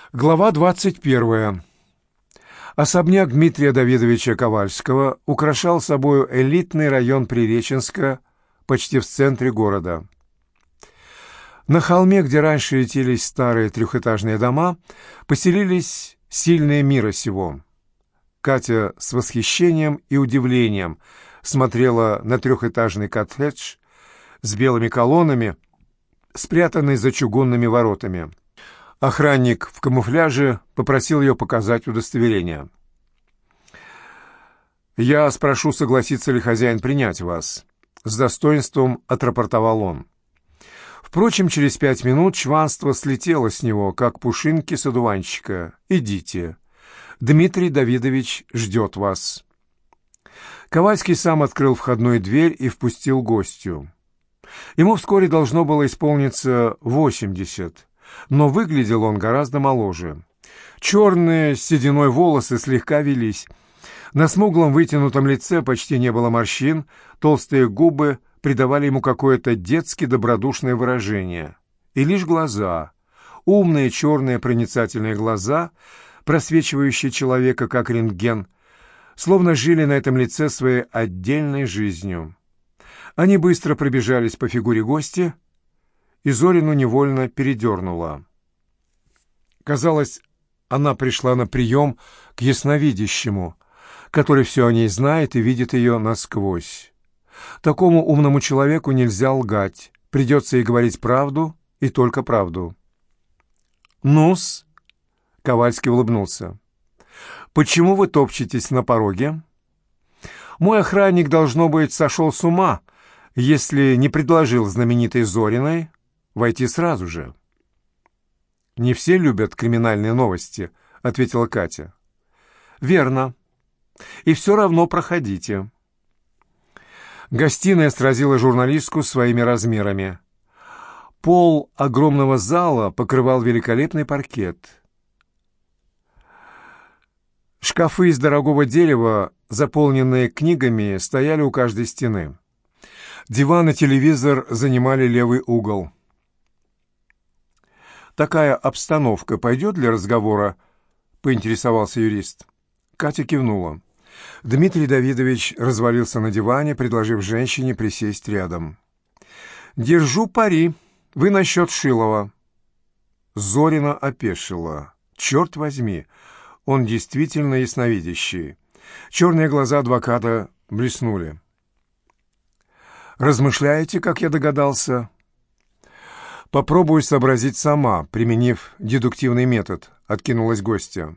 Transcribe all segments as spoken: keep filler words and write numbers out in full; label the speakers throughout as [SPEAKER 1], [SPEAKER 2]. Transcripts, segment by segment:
[SPEAKER 1] Глава двадцать первая. Особняк Дмитрия Давидовича Ковальского украшал собою элитный район Приреченска почти в центре города. На холме, где раньше ютились старые трехэтажные дома, поселились сильные мира сего. Катя с восхищением и удивлением смотрела на трехэтажный коттедж с белыми колоннами, спрятанный за чугунными воротами. Охранник в камуфляже попросил ее показать удостоверение. «Я спрошу, согласится ли хозяин принять вас», — с достоинством отрапортовал он. Впрочем, через пять минут чванство слетело с него, как пушинки с одуванчика. «Идите. Дмитрий Давидович ждет вас». Ковальский сам открыл входную дверь и впустил гостью. Ему вскоре должно было исполниться восемьдесят, но выглядел он гораздо моложе. Черные с сединой волосы слегка велись. На смуглом вытянутом лице почти не было морщин, толстые губы придавали ему какое-то детски добродушное выражение. И лишь глаза, умные черные проницательные глаза, просвечивающие человека как рентген, словно жили на этом лице своей отдельной жизнью. Они быстро пробежались по фигуре гостя, и Зорину невольно передернула. Казалось, она пришла на прием к ясновидящему, который все о ней знает и видит ее насквозь. Такому умному человеку нельзя лгать, придется ей говорить правду и только правду. «Ну-с», — Ковальский улыбнулся, — «почему вы топчетесь на пороге? Мой охранник, должно быть, сошел с ума, если не предложил знаменитой Зориной войти сразу же». «Не все любят криминальные новости», — ответила Катя. «Верно. И все равно проходите». Гостиная сразила журналистку своими размерами. Пол огромного зала покрывал великолепный паркет. Шкафы из дорогого дерева, заполненные книгами, стояли у каждой стены. Диван и телевизор занимали левый угол. «Такая обстановка пойдет для разговора?» — поинтересовался юрист. Катя кивнула. Дмитрий Давидович развалился на диване, предложив женщине присесть рядом. «Держу пари. Вы насчет Шилова». Зорина опешила. «Черт возьми, он действительно ясновидящий». Черные глаза адвоката блеснули. «Размышляете, как я догадался?» «Попробую сообразить сама, применив дедуктивный метод», — откинулась гостья.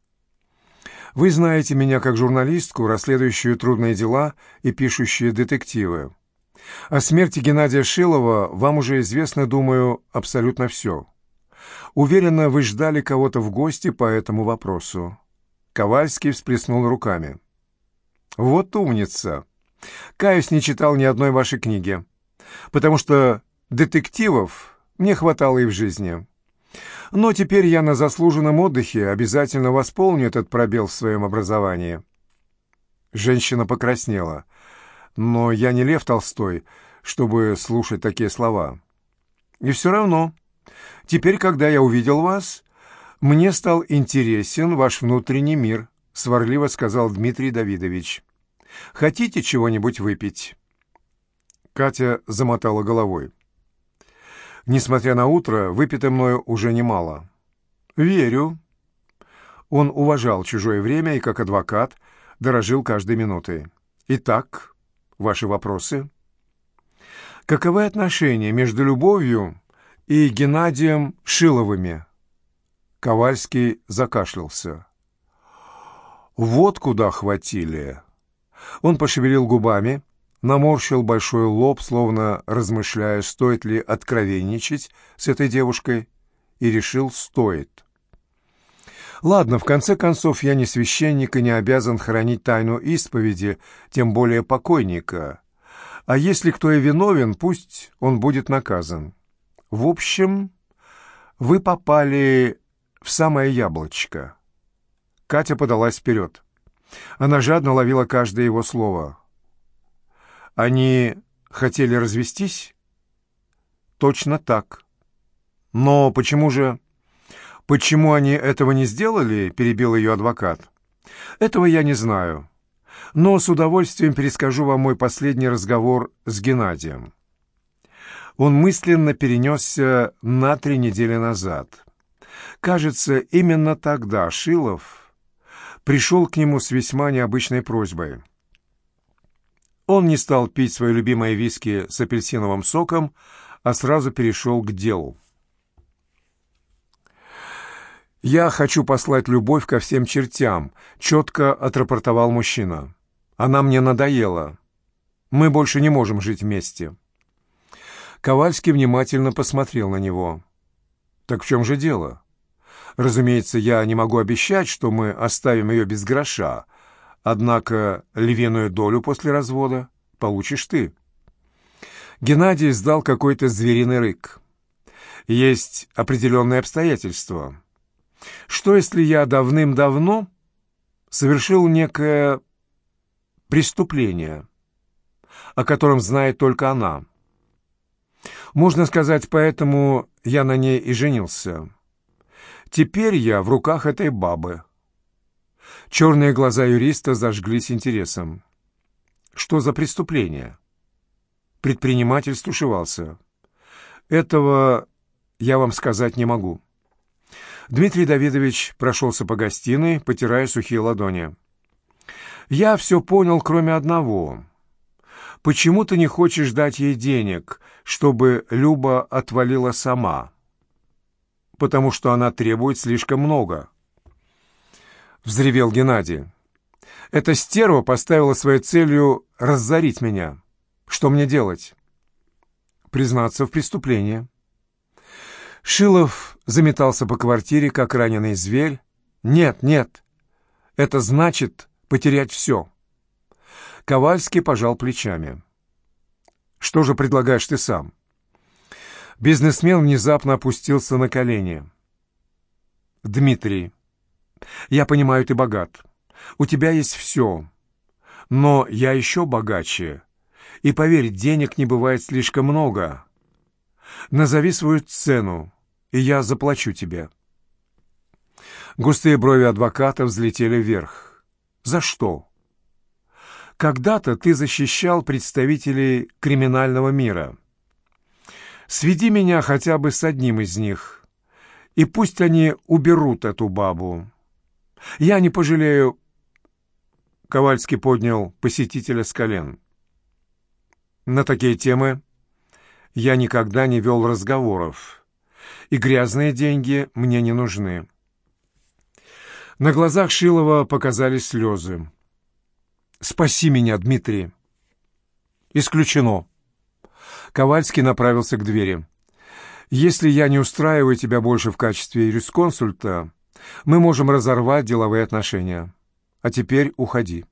[SPEAKER 1] «Вы знаете меня как журналистку, расследующую трудные дела и пишущую детективы. О смерти Геннадия Шилова вам уже известно, думаю, абсолютно все. Уверена, вы ждали кого-то в гости по этому вопросу». Ковальский всплеснул руками. «Вот умница! Каюсь, не читал ни одной вашей книги, потому что детективов мне хватало и в жизни. Но теперь я на заслуженном отдыхе, обязательно восполню этот пробел в своем образовании». Женщина покраснела. «Но я не Лев Толстой, чтобы слушать такие слова. И все равно, теперь, когда я увидел вас, мне стал интересен ваш внутренний мир», — сварливо сказал Дмитрий Давидович. «Хотите чего-нибудь выпить?» Катя замотала головой. «Несмотря на утро, выпито мною уже немало». «Верю». Он уважал чужое время и, как адвокат, дорожил каждой минутой. «Итак, ваши вопросы?» «Каковы отношения между любовью и Геннадием Шиловыми?» Ковальский закашлялся. «Вот куда хватили». Он пошевелил губами, наморщил большой лоб, словно размышляя, стоит ли откровенничать с этой девушкой, и решил, стоит. «Ладно, в конце концов, я не священник и не обязан хранить тайну исповеди, тем более покойника. А если кто и виновен, пусть он будет наказан. В общем, вы попали в самое яблочко». Катя подалась вперед. Она жадно ловила каждое его слово. «Они хотели развестись?» «Точно так. Но почему же...» «Почему они этого не сделали?» — перебил ее адвокат. «Этого я не знаю, но с удовольствием перескажу вам мой последний разговор с Геннадием». Он мысленно перенесся на три недели назад. Кажется, именно тогда Шилов пришел к нему с весьма необычной просьбой. Он не стал пить свое любимое виски с апельсиновым соком, а сразу перешел к делу. «Я хочу послать любовь ко всем чертям», — четко отрапортовал мужчина. «Она мне надоела. Мы больше не можем жить вместе». Ковальский внимательно посмотрел на него. «Так в чем же дело? Разумеется, я не могу обещать, что мы оставим ее без гроша, однако львиную долю после развода получишь ты». Геннадий издал какой-то звериный рык. «Есть определенные обстоятельства. Что, если я давным-давно совершил некое преступление, о котором знает только она? Можно сказать, поэтому я на ней и женился. Теперь я в руках этой бабы». Черные глаза юриста зажглись интересом. «Что за преступление?» Предприниматель стушевался. «Этого я вам сказать не могу». Дмитрий Давидович прошелся по гостиной, потирая сухие ладони. «Я все понял, кроме одного. Почему ты не хочешь дать ей денег, чтобы Люба отвалила сама?» «Потому что она требует слишком много», — взревел Геннадий. «Эта стерва поставила своей целью разорить меня. Что мне делать?» «Признаться в преступлении». Шилов заметался по квартире, как раненый зверь. «Нет, нет, это значит потерять все». Ковальский пожал плечами. «Что же предлагаешь ты сам?» Бизнесмен внезапно опустился на колени. «Дмитрий, я понимаю, ты богат. У тебя есть все. Но я еще богаче. И поверь, денег не бывает слишком много. Назови свою цену, и я заплачу тебе». Густые брови адвоката взлетели вверх. «За что?» «Когда-то ты защищал представителей криминального мира. Сведи меня хотя бы с одним из них, и пусть они уберут эту бабу. Я не пожалею...» Ковальский поднял посетителя с колен. «На такие темы я никогда не вел разговоров, и грязные деньги мне не нужны». На глазах Шилова показались слезы. «Спаси меня, Дмитрий!» «Исключено!» Ковальский направился к двери. «Если я не устраиваю тебя больше в качестве юрисконсульта, мы можем разорвать деловые отношения. А теперь уходи».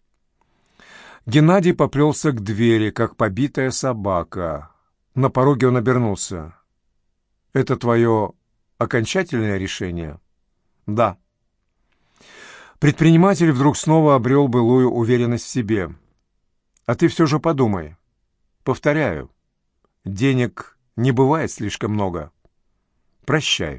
[SPEAKER 1] Геннадий поплелся к двери, как побитая собака. На пороге он обернулся. «Это твое окончательное решение?» «Да». Предприниматель вдруг снова обрел былую уверенность в себе. «А ты все же подумай. Повторяю, денег не бывает слишком много. Прощай».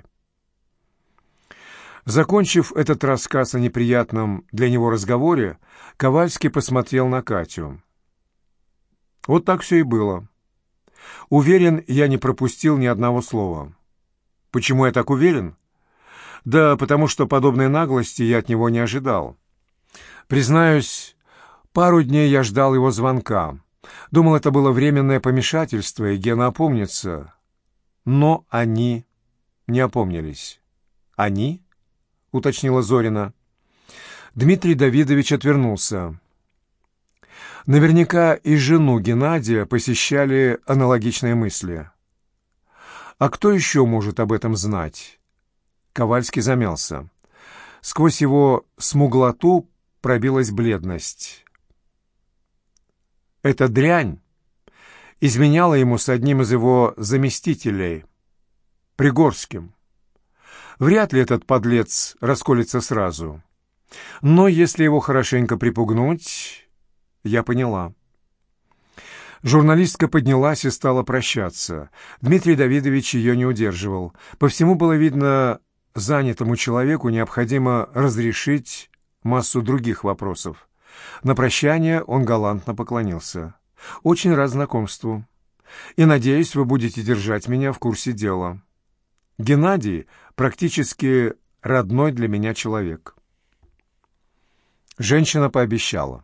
[SPEAKER 1] Закончив этот рассказ о неприятном для него разговоре, Ковальский посмотрел на Катю. Вот так все и было. Уверен, я не пропустил ни одного слова. Почему я так уверен? Да потому что подобной наглости я от него не ожидал. Признаюсь, пару дней я ждал его звонка. Думал, это было временное помешательство, и Гена опомнится. Но они не опомнились. «Они?» — уточнила Зорина. Дмитрий Давидович отвернулся. Наверняка и жену Геннадия посещали аналогичные мысли. А кто еще может об этом знать? Ковальский замялся. Сквозь его смуглоту пробилась бледность. Эта дрянь изменяла ему с одним из его заместителей, Пригорским. Вряд ли этот подлец расколется сразу. Но если его хорошенько припугнуть, я поняла. Журналистка поднялась и стала прощаться. Дмитрий Давидович ее не удерживал. По всему было видно, занятому человеку необходимо разрешить массу других вопросов. На прощание он галантно поклонился. «Очень рад знакомству. И надеюсь, вы будете держать меня в курсе дела. Геннадий практически родной для меня человек». Женщина пообещала.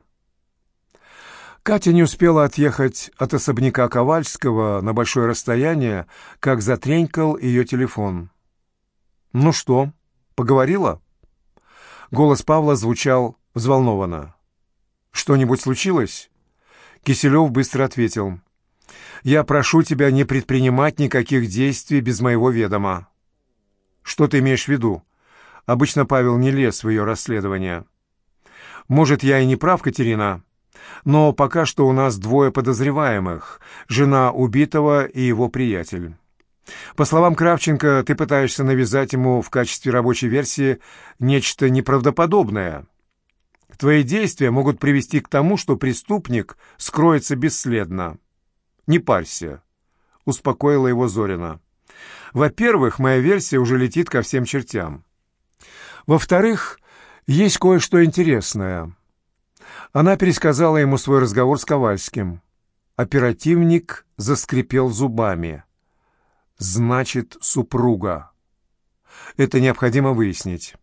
[SPEAKER 1] Катя не успела отъехать от особняка Ковальского на большое расстояние, как затренькал ее телефон. «Ну что, поговорила?» Голос Павла звучал взволнованно. «Что-нибудь случилось?» Киселев быстро ответил. «Я прошу тебя не предпринимать никаких действий без моего ведома». «Что ты имеешь в виду?» Обычно Павел не лез в ее расследование. «Может, я и не прав, Катерина, но пока что у нас двое подозреваемых, жена убитого и его приятель. По словам Кравченко, ты пытаешься навязать ему в качестве рабочей версии нечто неправдоподобное. Твои действия могут привести к тому, что преступник скроется бесследно. Не парься», — успокоила его Зорина. «Во-первых, моя версия уже летит ко всем чертям. Во-вторых, есть кое-что интересное». Она пересказала ему свой разговор с Ковальским. Оперативник заскрипел зубами. «Значит, супруга. Это необходимо выяснить.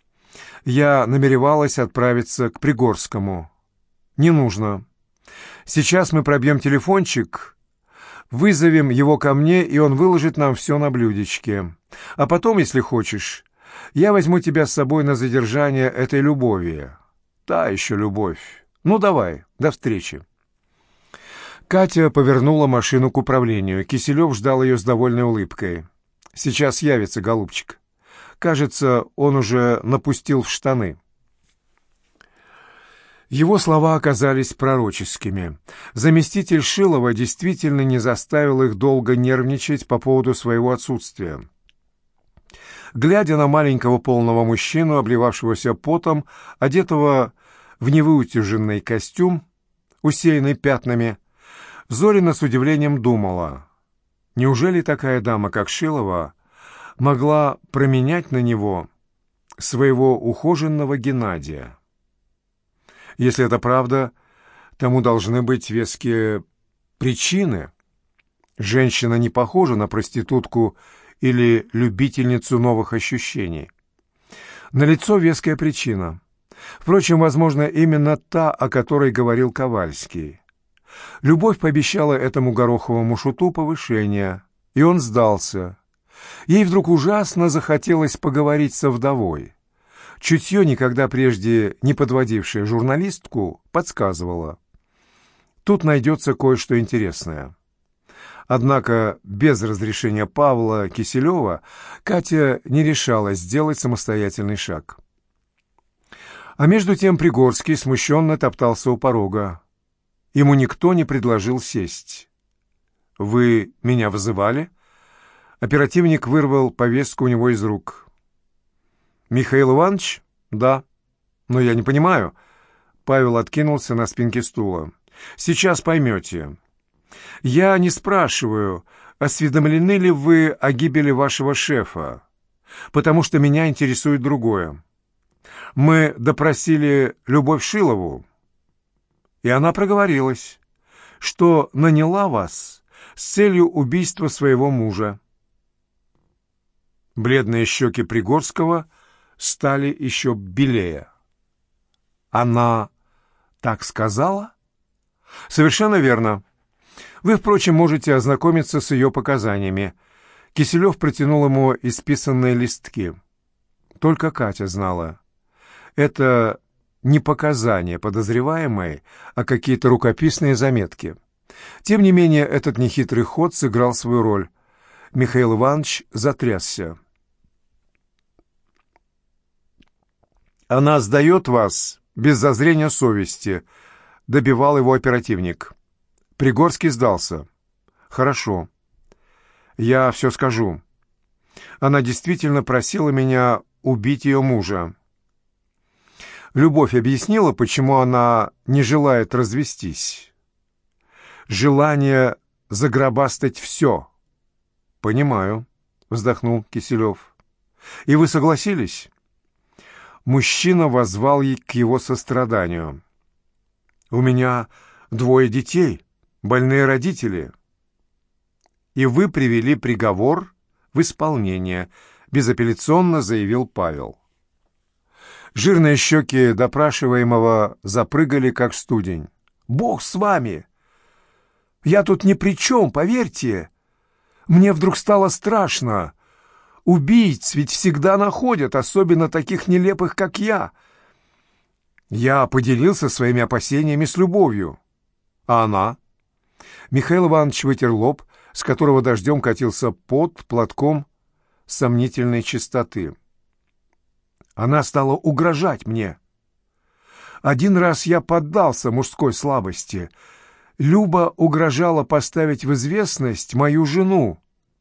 [SPEAKER 1] Я намеревалась отправиться к Пригорскому. Не нужно. Сейчас мы пробьем телефончик, вызовем его ко мне, и он выложит нам все на блюдечке. А потом, если хочешь, я возьму тебя с собой на задержание этой любови. Та еще любовь. Ну, давай, до встречи». Катя повернула машину к управлению. Киселев ждал ее с довольной улыбкой. «Сейчас явится, голубчик. Кажется, он уже напустил в штаны». Его слова оказались пророческими. Заместитель Шилова действительно не заставил их долго нервничать по поводу своего отсутствия. Глядя на маленького полного мужчину, обливавшегося потом, одетого в невыутюженный костюм, усеянный пятнами, Зорина с удивлением думала, неужели такая дама, как Шилова, могла променять на него своего ухоженного Геннадия? Если это правда, тому должны быть веские причины. Женщина не похожа на проститутку или любительницу новых ощущений. Налицо веская причина. Впрочем, возможно, именно та, о которой говорил Ковальский. Любовь пообещала этому гороховому шуту повышение, и он сдался. Ей вдруг ужасно захотелось поговорить со вдовой. Чутье, никогда прежде не подводившее журналистку, подсказывало. Тут найдется кое-что интересное. Однако без разрешения Павла Киселева Катя не решалась сделать самостоятельный шаг. А между тем Пригорский смущенно топтался у порога. Ему никто не предложил сесть. «Вы меня вызывали?» Оперативник вырвал повестку у него из рук. «Михаил Иванович?» «Да». «Но я не понимаю». Павел откинулся на спинке стула. «Сейчас поймете. Я не спрашиваю, осведомлены ли вы о гибели вашего шефа, потому что меня интересует другое. Мы допросили Любовь Шилову, и она проговорилась, что наняла вас с целью убийства своего мужа». Бледные щеки Пригорского стали еще белее. «Она так сказала?» «Совершенно верно. Вы, впрочем, можете ознакомиться с ее показаниями». Киселев протянул ему исписанные листки. Только Катя знала. Это не показания подозреваемой, а какие-то рукописные заметки. Тем не менее, этот нехитрый ход сыграл свою роль. Михаил Иванович затрясся. «Она сдает вас без зазрения совести», — добивал его оперативник. Пригорский сдался. «Хорошо. Я все скажу. Она действительно просила меня убить ее мужа. Любовь объяснила, почему она не желает развестись. Желание загробастать все». «Понимаю», — вздохнул Киселев. И вы согласились?» Мужчина воззвал ей к его состраданию. «У меня двое детей, больные родители». «И вы привели приговор в исполнение», — безапелляционно заявил Павел. Жирные щеки допрашиваемого запрыгали, как студень. «Бог с вами! Я тут ни при чем, поверьте! Мне вдруг стало страшно. Убийц ведь всегда находят, особенно таких нелепых, как я. Я поделился своими опасениями с любовью. А она?» Михаил Иванович вытер лоб, с которого дождем катился пот, платком сомнительной чистоты. Она стала угрожать мне. Один раз я поддался мужской слабости. Люба угрожала поставить в известность мою жену.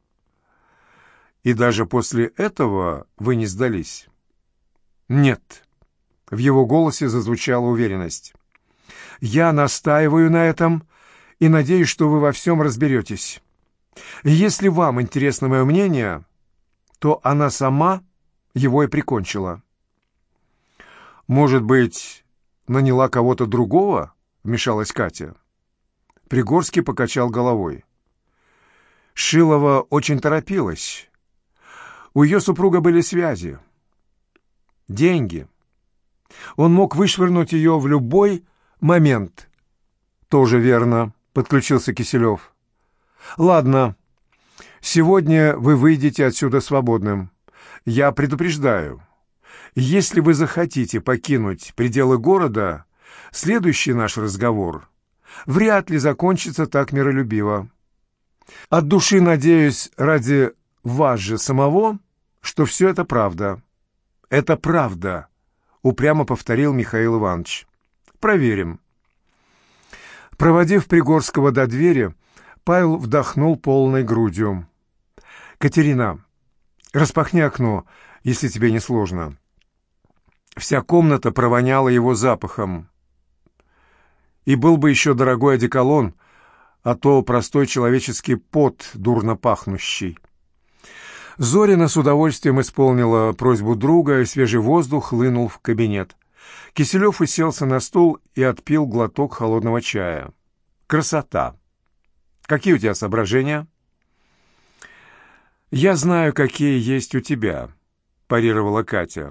[SPEAKER 1] И даже после этого вы не сдались? Нет. В его голосе зазвучала уверенность. Я настаиваю на этом и надеюсь, что вы во всем разберетесь. Если вам интересно мое мнение, то она сама его и прикончила. «Может быть, наняла кого-то другого?» — вмешалась Катя. Пригорский покачал головой. Шилова очень торопилась. У ее супруга были связи, деньги. Он мог вышвырнуть ее в любой момент. «Тоже верно», — подключился Киселев. «Ладно, сегодня вы выйдете отсюда свободным. Я предупреждаю, если вы захотите покинуть пределы города, следующий наш разговор вряд ли закончится так миролюбиво. От души надеюсь, ради вас же самого, что все это правда». «Это правда», — упрямо повторил Михаил Иванович. «Проверим». Проводив Пригорского до двери, Павел вдохнул полной грудью. «Катерина, распахни окно, если тебе не сложно». Вся комната провоняла его запахом. И был бы еще дорогой одеколон, а то простой человеческий пот, дурно пахнущий. Зорина с удовольствием исполнила просьбу друга, и свежий воздух хлынул в кабинет. Киселев уселся на стул и отпил глоток холодного чая. «Красота! Какие у тебя соображения?» «Я знаю, какие есть у тебя», — парировала Катя.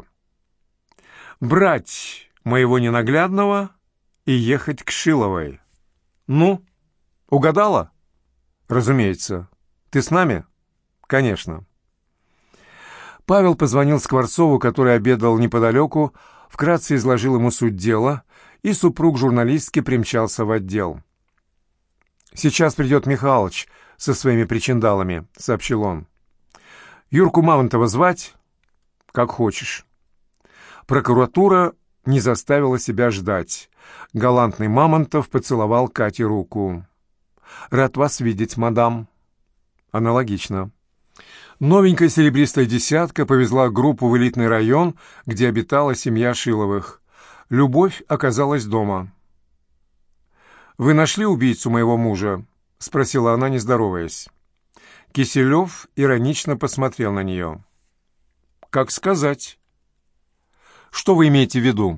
[SPEAKER 1] «Брать моего ненаглядного и ехать к Шиловой». «Ну, угадала?» «Разумеется. Ты с нами?» «Конечно». Павел позвонил Скворцову, который обедал неподалеку, вкратце изложил ему суть дела, и супруг журналистки примчался в отдел. «Сейчас придет Михалыч со своими причиндалами», — сообщил он. «Юрку Мамонтова звать?» «Как хочешь». Прокуратура не заставила себя ждать. Галантный Мамонтов поцеловал Кате руку. «Рад вас видеть, мадам». «Аналогично». Новенькая серебристая десятка повезла группу в элитный район, где обитала семья Шиловых. Любовь оказалась дома. «Вы нашли убийцу моего мужа?» — спросила она, не здороваясь. Киселев иронично посмотрел на нее. «Как сказать?» «Что вы имеете в виду?»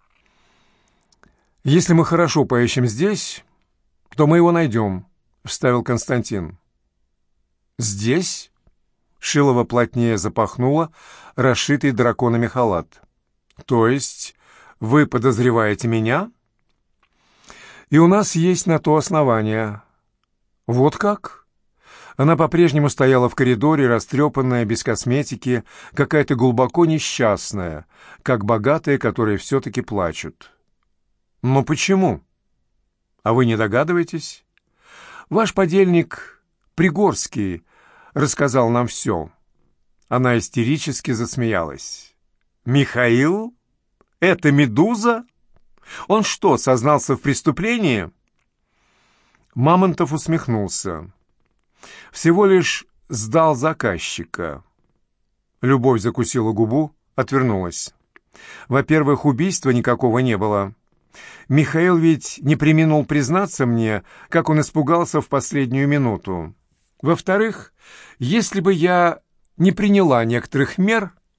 [SPEAKER 1] «Если мы хорошо поищем здесь, то мы его найдем», — вставил Константин. «Здесь?» Шилова плотнее запахнула расшитый драконами халат. «То есть вы подозреваете меня?» «И у нас есть на то основание». «Вот как?» Она по-прежнему стояла в коридоре, растрепанная, без косметики, какая-то глубоко несчастная, как богатые, которые все-таки плачут. «Но почему?» «А вы не догадываетесь?» «Ваш подельник Пригорский рассказал нам все». Она истерически засмеялась. «Михаил? Это Медуза? Он что, сознался в преступлении?» Мамонтов усмехнулся. «Всего лишь сдал заказчика». Любовь закусила губу, отвернулась. «Во-первых, убийства никакого не было. Михаил ведь не преминул признаться мне, как он испугался в последнюю минуту. Во-вторых, если бы я не приняла некоторых мер,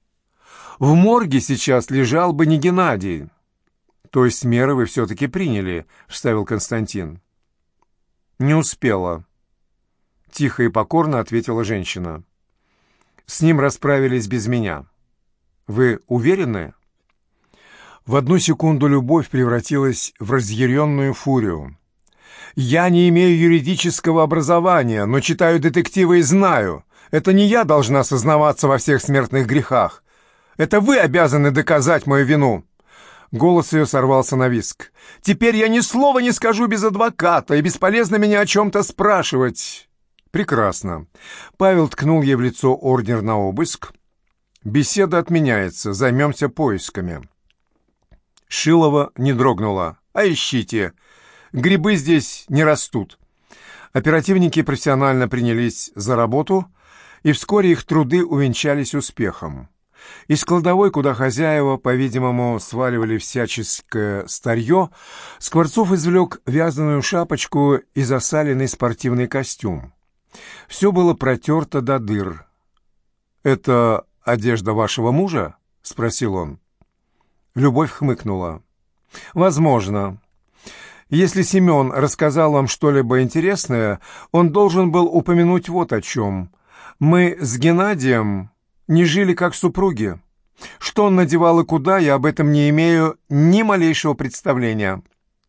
[SPEAKER 1] В морге сейчас лежал бы не Геннадий. То есть меры вы все-таки приняли, вставил Константин. Не успела. Тихо и покорно ответила женщина. С ним расправились без меня. Вы уверены? В одну секунду любовь превратилась в разъяренную фурию. «Я не имею юридического образования, но читаю детективы и знаю. Это не я должна сознаваться во всех смертных грехах. Это вы обязаны доказать мою вину». Голос ее сорвался на визг. «Теперь я ни слова не скажу без адвоката, и бесполезно меня о чем-то спрашивать». «Прекрасно». Павел ткнул ей в лицо ордер на обыск. «Беседа отменяется, займемся поисками». Шилова не дрогнула. «А ищите. Грибы здесь не растут». Оперативники профессионально принялись за работу, и вскоре их труды увенчались успехом. Из кладовой, куда хозяева, по-видимому, сваливали всяческое старье, Скворцов извлек вязаную шапочку и засаленный спортивный костюм. Все было протерто до дыр. «Это одежда вашего мужа?» — спросил он. Любовь хмыкнула. «Возможно. Если Семен рассказал вам что-либо интересное, он должен был упомянуть вот о чем. Мы с Геннадием не жили как супруги. Что он надевал и куда, я об этом не имею ни малейшего представления».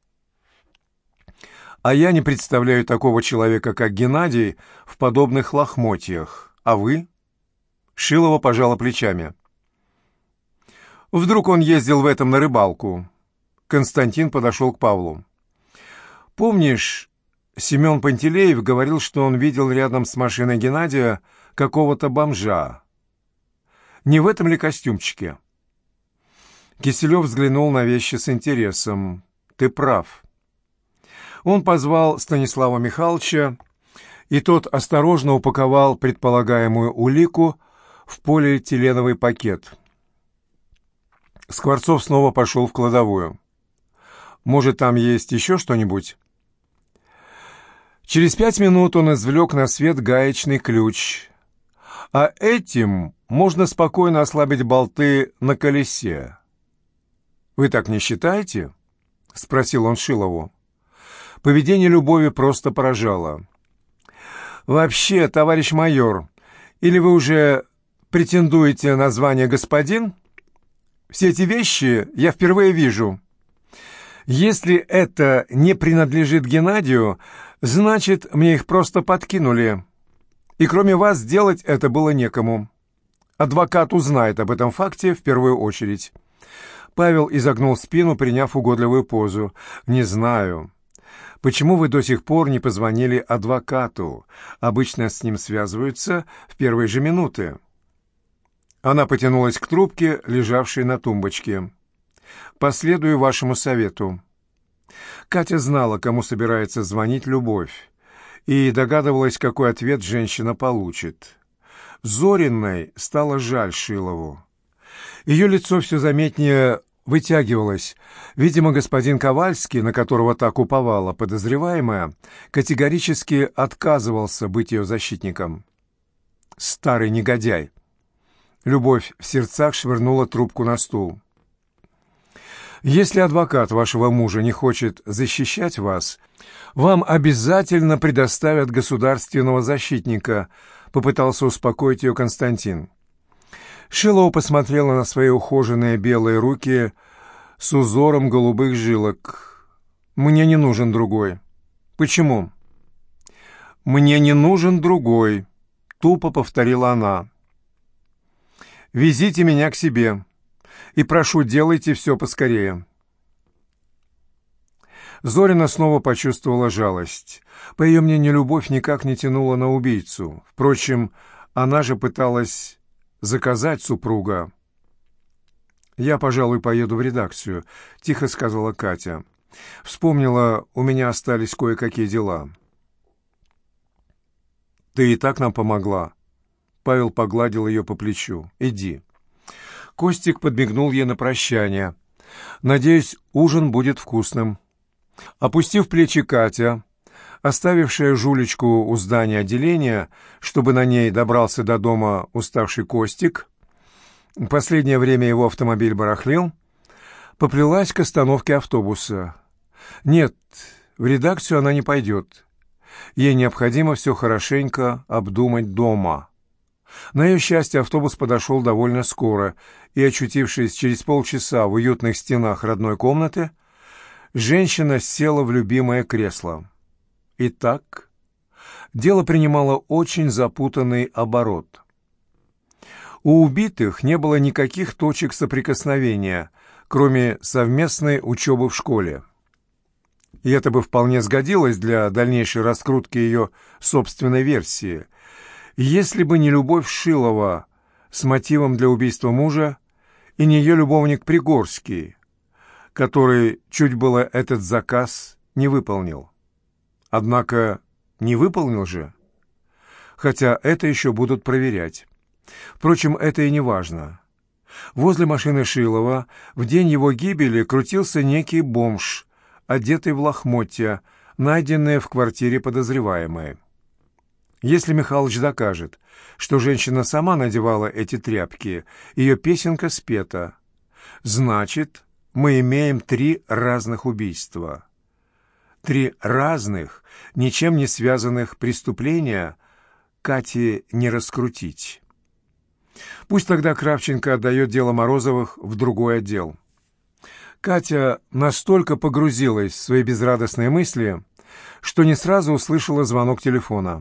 [SPEAKER 1] «А я не представляю такого человека, как Геннадий, в подобных лохмотьях. А вы?» Шилова пожала плечами. «Вдруг он ездил в этом на рыбалку?» Константин подошел к Павлу. «Помнишь, Семен Пантелеев говорил, что он видел рядом с машиной Геннадия какого-то бомжа? Не в этом ли костюмчике?» Киселев взглянул на вещи с интересом. «Ты прав». Он позвал Станислава Михайловича, и тот осторожно упаковал предполагаемую улику в полиэтиленовый пакет. Скворцов снова пошел в кладовую. «Может, там есть еще что-нибудь?» Через пять минут он извлек на свет гаечный ключ. «А этим можно спокойно ослабить болты на колесе». «Вы так не считаете?» — спросил он Шилову. Поведение Любови просто поражало. «Вообще, товарищ майор, или вы уже претендуете на звание господин? Все эти вещи я впервые вижу. Если это не принадлежит Геннадию, значит, мне их просто подкинули. И кроме вас сделать это было некому. Адвокат узнает об этом факте в первую очередь». Павел изогнул спину, приняв угодливую позу. «Не знаю. Почему вы до сих пор не позвонили адвокату? Обычно с ним связываются в первые же минуты». Она потянулась к трубке, лежавшей на тумбочке. «Последую вашему совету». Катя знала, кому собирается звонить Любовь, и догадывалась, какой ответ женщина получит. Зориной стало жаль Шилову. Ее лицо все заметнее вытягивалось. Видимо, господин Ковальский, на которого так уповала подозреваемая, категорически отказывался быть ее защитником. «Старый негодяй!» Любовь в сердцах швырнула трубку на стул. «Если адвокат вашего мужа не хочет защищать вас, вам обязательно предоставят государственного защитника», — попытался успокоить ее Константин. Шилова посмотрела на свои ухоженные белые руки с узором голубых жилок. «Мне не нужен другой». «Почему?» «Мне не нужен другой», — тупо повторила она. «Везите меня к себе. И прошу, делайте все поскорее». Зорина снова почувствовала жалость. По ее мнению, Любовь никак не тянула на убийцу. Впрочем, она же пыталась заказать супруга. «Я, пожалуй, поеду в редакцию», — тихо сказала Катя. «Вспомнила, у меня остались кое-какие дела». «Ты и так нам помогла». Павел погладил ее по плечу. «Иди». Костик подмигнул ей на прощание. «Надеюсь, ужин будет вкусным». Опустив плечи, Катя, оставившая жулечку у здания отделения, чтобы на ней добрался до дома уставший Костик, Последнее время его автомобиль барахлил, поплелась к остановке автобуса. Нет, в редакцию она не пойдет. Ей необходимо все хорошенько обдумать дома. На ее счастье автобус подошел довольно скоро, и, очутившись через полчаса в уютных стенах родной комнаты, женщина села в любимое кресло. Итак, дело принимало очень запутанный оборот. У убитых не было никаких точек соприкосновения, кроме совместной учебы в школе. И это бы вполне сгодилось для дальнейшей раскрутки ее собственной версии, если бы не любовь Шилова с мотивом для убийства мужа и не ее любовник Пригорский, который чуть было этот заказ не выполнил. Однако не выполнил же, хотя это еще будут проверять. Впрочем, это и не важно. Возле машины Шилова в день его гибели крутился некий бомж, одетый в лохмотья, найденные в квартире подозреваемой. Если Михалыч докажет, что женщина сама надевала эти тряпки, ее песенка спета, значит, мы имеем три разных убийства. Три разных, ничем не связанных преступления Кате не раскрутить. Пусть тогда Кравченко отдает дело Морозовых в другой отдел. Катя настолько погрузилась в свои безрадостные мысли, что не сразу услышала звонок телефона.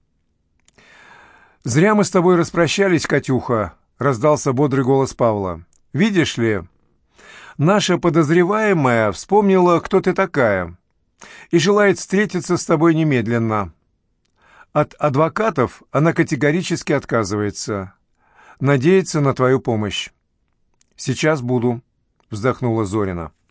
[SPEAKER 1] «Зря мы с тобой распрощались, Катюха», — раздался бодрый голос Павла. «Видишь ли, наша подозреваемая вспомнила, кто ты такая, и желает встретиться с тобой немедленно. От адвокатов она категорически отказывается. Надеется на твою помощь». «Сейчас буду», — вздохнула Зорина.